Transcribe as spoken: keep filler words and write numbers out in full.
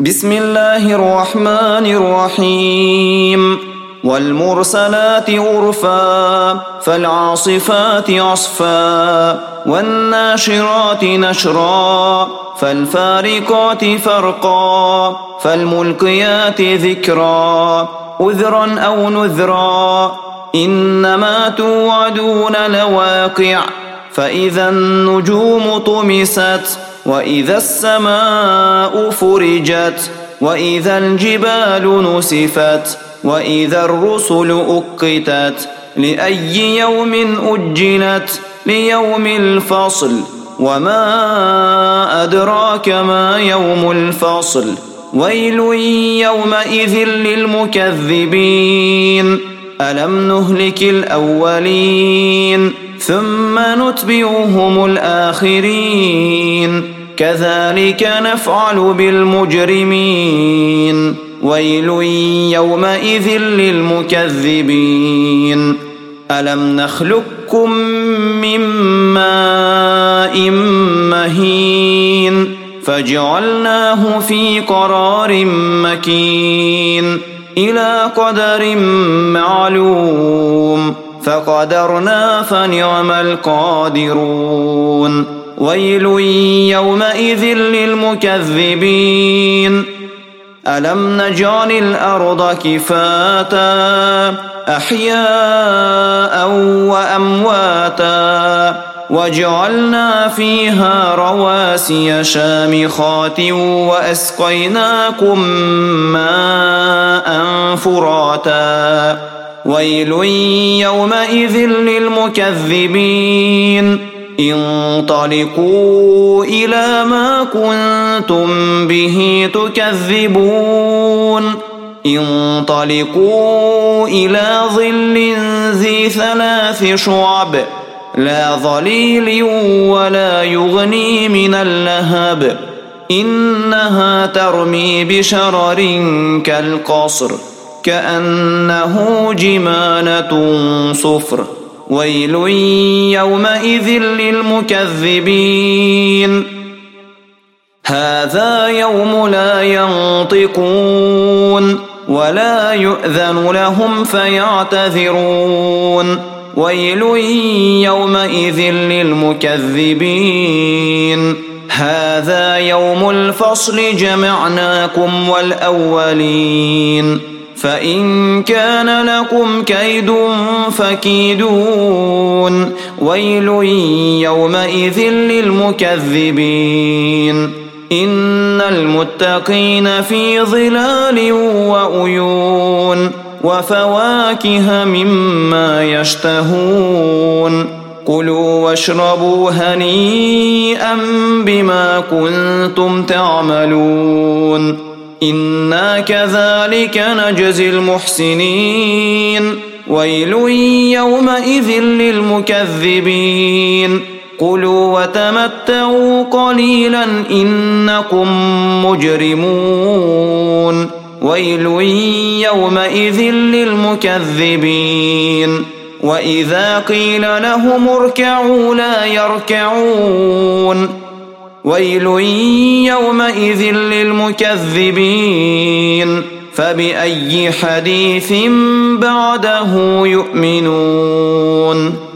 بسم الله الرحمن الرحيم والمرسلات عرفا فالعاصفات عصفا والناشرات نشرا فالفارقات فرقا فالملقيات ذكرا عذرا أو نذرا إنما توعدون لواقع فإذا النجوم طمست وإذا السماء فرجت وإذا الجبال نسفت وإذا الرسل أقتت لأي يوم أجلت ليوم الفصل وما أدراك ما يوم الفصل ويل يومئذ للمكذبين ألم نهلك الأولين ثم نتبعهم الآخرين كذلك نفعل بالمجرمين ويل يومئذ للمكذبين ألم نخلقكم من ماء مهين فجعلناه في قرار مكين إلى قدر معلوم فقدرنا فنعم القادرون ويل يومئذ للمكذبين ألم نجعل الأرض كفاتا أحياء وأمواتا وجعلنا فيها رواسي شامخات وأسقيناكم ماء فراتا ويل يومئذ للمكذبين انطلقوا إلى ما كنتم به تكذبون انطلقوا إلى ظل ذي ثلاث شعب لا ظليل ولا يغني من اللهب إنها ترمي بشرر كالقصر كأنه جمالة صفر ويل يومئذ للمكذبين هذا يوم لا ينطقون ولا يؤذن لهم فيعتذرون ويل يومئذ للمكذبين هذا يوم الفصل جمعناكم والأولين فإن كان لكم كيد فكيدون ويل يومئذ للمكذبين إن المتقين في ظلال وعيون وفواكه مما يشتهون كلوا واشربوا هنيئا بما كنتم تعملون إنا كذلك نجزي المحسنين ويل يومئذ للمكذبين كلوا وتمتعوا قليلا إنكم مجرمون ويل يومئذ للمكذبين وإذا قيل لهم اركعوا لا يركعون ويل يومئذ للمكذبين فبأي حديث بعده يؤمنون.